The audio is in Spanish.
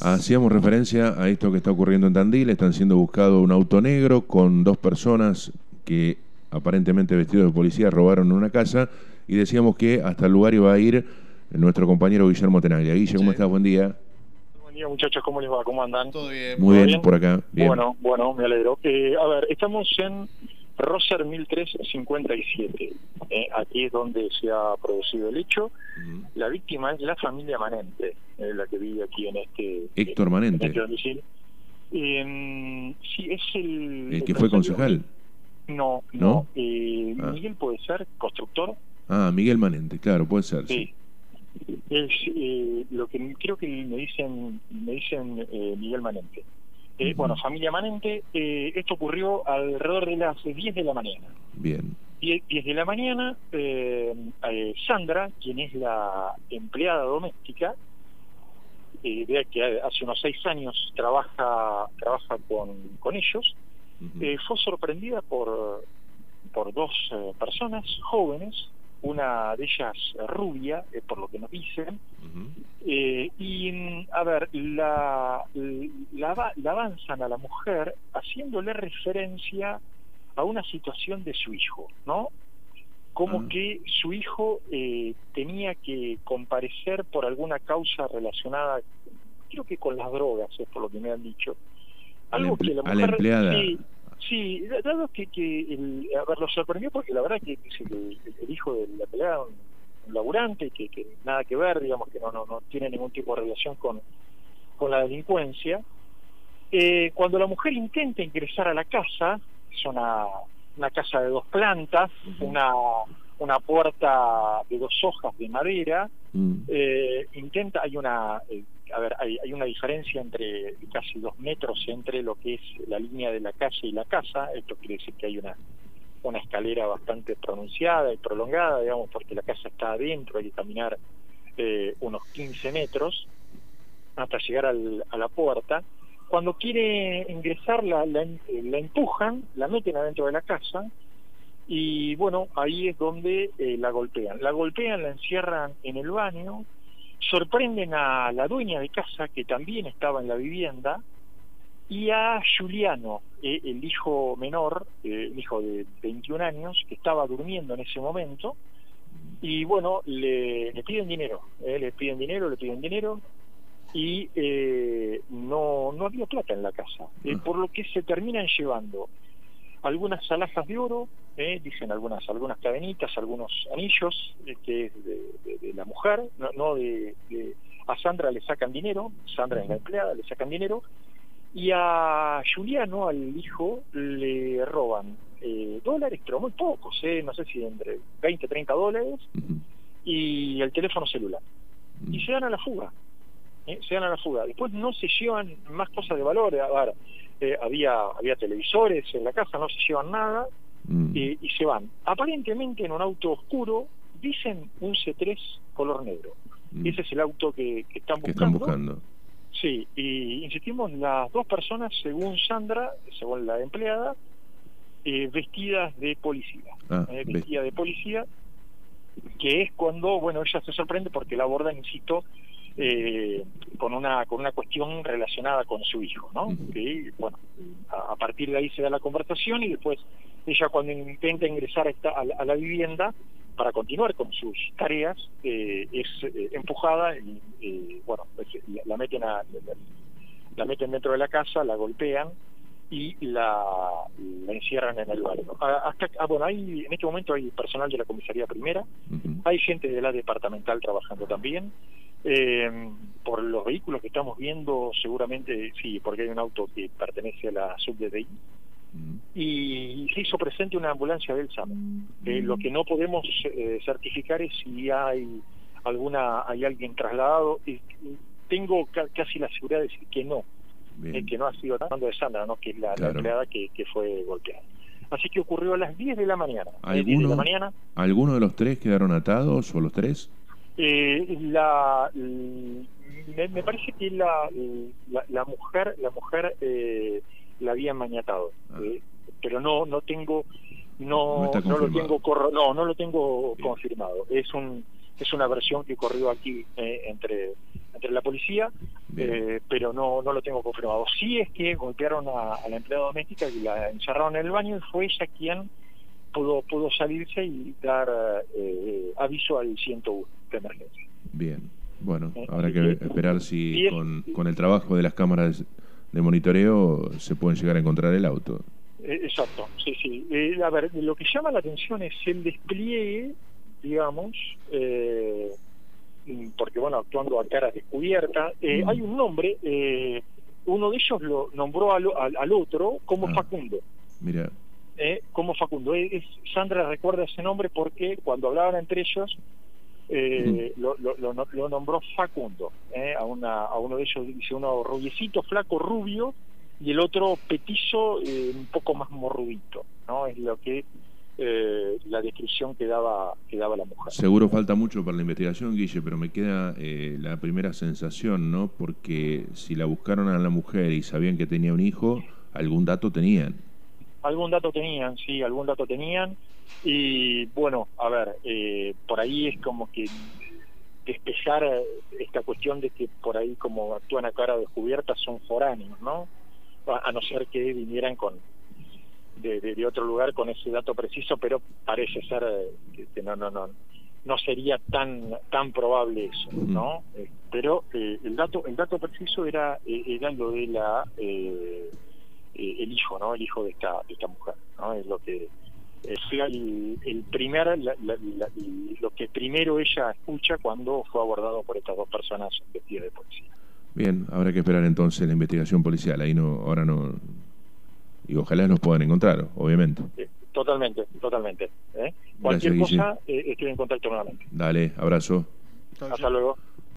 Hacíamos referencia a esto que está ocurriendo en Tandil. Están siendo buscado un auto negro con dos personas que aparentemente vestidos de policía robaron una casa y decíamos que hasta el lugar iba a ir nuestro compañero Guillermo Tenaglia. Guille, ¿cómo Sí. estás? Buen día. Buen día, muchachos, ¿cómo les va? ¿Cómo andan? Todo bien. Muy ¿Todo bien, bien? por acá. Bien. Bueno, me alegro. A ver, estamos en Roser 1357. Aquí es donde se ha producido el hecho. Ujú. La víctima es la familia Manente, la que vive aquí en Héctor Manente. en este domicilio. Sí, es El que fue concejal. No. ¿No? Ah. Miguel puede ser constructor. Ah, Miguel Manente, claro, puede ser. Sí. Es lo que creo que me dicen Miguel Manente. Bueno, familia Manente, esto ocurrió alrededor de las 10 de la mañana. Bien. 10 de la mañana, Sandra, quien es la empleada doméstica, vea que hace unos 6 años trabaja con ellos, Ujú. fue sorprendida por dos personas jóvenes, una de ellas rubia, por lo que nos dicen, Ujú. a ver, la avanzan a la mujer haciéndole referencia a una situación de su hijo, ¿no? Como que su hijo tenía que comparecer por alguna causa relacionada, creo que con las drogas, es por lo que me han dicho. Algo que la A la mujer... empleada. Sí, dado que a ver, lo sorprendió porque la verdad que el hijo de la pelada, un laburante, que nada que ver, digamos que no tiene ningún tipo de relación con la delincuencia. Cuando la mujer intenta ingresar a la casa, es una casa de 2 plantas, Ujú. una puerta de 2 hojas de madera, Mm. hay una diferencia entre casi 2 metros entre lo que es la línea de la calle y la casa. Esto quiere decir que hay una escalera bastante pronunciada y prolongada, digamos, porque la casa está adentro, hay que caminar unos 15 metros hasta llegar a la puerta. Cuando quiere ingresar la empujan, la meten adentro de la casa y bueno, ahí es donde la golpean, la encierran en el baño, sorprenden a la dueña de casa que también estaba en la vivienda y a Juliano, el hijo menor, el hijo de 21 años que estaba durmiendo en ese momento. Y bueno, le piden dinero, le piden dinero y no había plata en la casa, por lo que se terminan llevando algunas alhajas de oro, dicen algunas cadenitas, algunos anillos, que es de la mujer, a Sandra le sacan dinero, Sandra es la empleada, le sacan dinero, y a Juliano, al hijo, le roban dólares, pero muy pocos, no sé si entre 20 30 dólares, Ujú. y el teléfono celular. Y se dan a la fuga. Después no se llevan más cosas de valor. A ver, había televisores en la casa, no se llevan nada, Mm. y se van. Aparentemente en un auto oscuro, dicen un C3 color negro. Mm. Ese es el auto que están Que están buscando. buscando. Sí, y insistimos, las 2 personas, según Sandra, según la empleada, vestidas de policía. Vestida de policía, que es cuando, bueno, ella se sorprende porque la abordan, insisto, con una cuestión relacionada con su hijo, ¿no? Ujú. Y bueno, a partir de ahí se da la conversación y después ella, cuando intenta ingresar a la vivienda para continuar con sus tareas, es empujada y bueno, pues, la meten dentro de la casa, la golpean y la encierran en el baño. Bueno, en este momento hay personal de la comisaría primera, Ujú. hay gente de la departamental trabajando también. Por los vehículos que estamos viendo, seguramente sí, porque hay un auto que pertenece a la SUBDI y se hizo presente una ambulancia del SAME. Lo que no podemos certificar es si hay alguien trasladado. Tengo casi la seguridad de decir que no, que no ha sido, hablando de Sandra, ¿no? Que es la empleada que fue golpeada. Así que ocurrió a las 10 de la mañana. ¿Alguno de los 3 quedaron atados o los 3? Me parece que la mujer la habían maniatado, pero no lo tengo confirmado. Es es una versión que corrió aquí entre la policía, pero no lo tengo confirmado. Sí es que golpearon a la empleada doméstica y la encerraron en el baño, y fue ella quien pudo salirse y dar aviso al 101 de emergencia. Bien, bueno, habrá que esperar si con el trabajo de las cámaras de monitoreo se pueden llegar a encontrar el auto. Exacto, sí. A ver, lo que llama la atención es el despliegue, digamos, porque bueno, actuando a cara descubierta, hay un nombre, uno de ellos lo nombró al otro como Facundo. Mira. Como Facundo. Sandra recuerda ese nombre porque cuando hablaban entre ellos lo nombró Facundo. A uno de ellos dice uno rubiecito, flaco, rubio, y el otro petizo, un poco más morrudito, ¿no? Es lo que la descripción que daba la mujer. Seguro falta mucho para la investigación, Guille, pero me queda la primera sensación, ¿no? Porque si la buscaron a la mujer y sabían que tenía un hijo, algún dato tenían. Algún dato tenían, sí, algún dato tenían. Y bueno, a ver, por ahí es como que despejar esta cuestión de que por ahí como actúan a cara descubierta son foráneos, ¿no? A no ser que vinieran de otro lugar con ese dato preciso, pero parece ser que no sería tan probable eso, ¿no? Pero el dato preciso era lo de el hijo, ¿no? El hijo de esta mujer, ¿no? Es lo que sea lo que primero ella escucha cuando fue abordado por estas dos personas vestidas de policía. Bien, habrá que esperar entonces la investigación policial. Ahí ahora no, y ojalá nos puedan encontrar, obviamente. Totalmente. Gracias, Cualquier cosa, estoy en contacto nuevamente. Dale, abrazo. Hasta luego.